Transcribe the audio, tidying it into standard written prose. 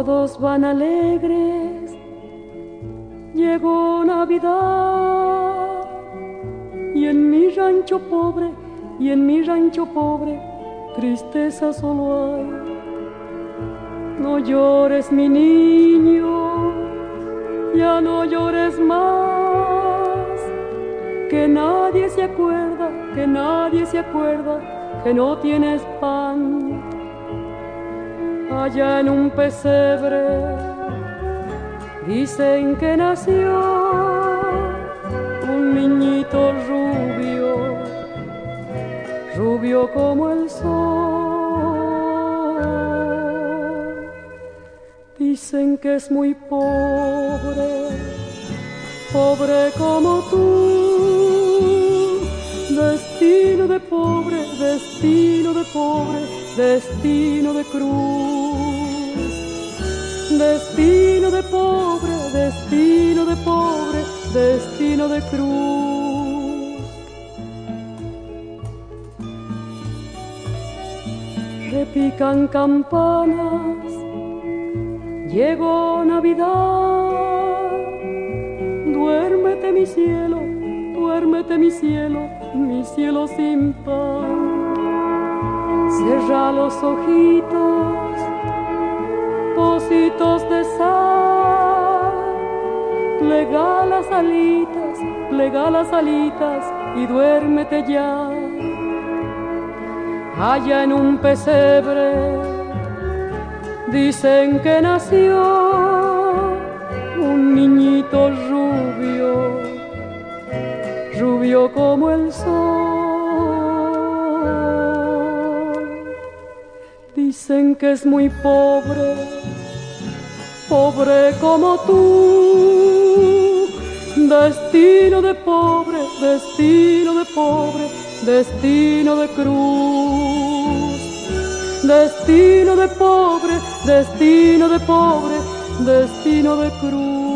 Todos van alegres, llegó Navidad y en mi rancho pobre, tristeza solo hay. No llores, mi niño, ya no llores más, que nadie se acuerda, que no tienes pan. Allá en un pesebre dicen que nació un niñito rubio, rubio como el sol. Dicen que es muy pobre, pobre como tú. Destino de pobre, destino de pobre, destino de cruz. Destino de pobre, destino de pobre, destino de cruz. Repican campanas, llegó Navidad. Duérmete mi cielo, duérmete mi cielo sin pan. Cerra los ojitos, pocitos de sal, plega las alitas y duérmete ya. Allá en un pesebre dicen que nació un niñito rubio, rubio como el sol. Dicen que es muy pobre, pobre como tú. Destino de pobre, destino de pobre, destino de cruz. Destino de pobre, destino de pobre, destino de cruz.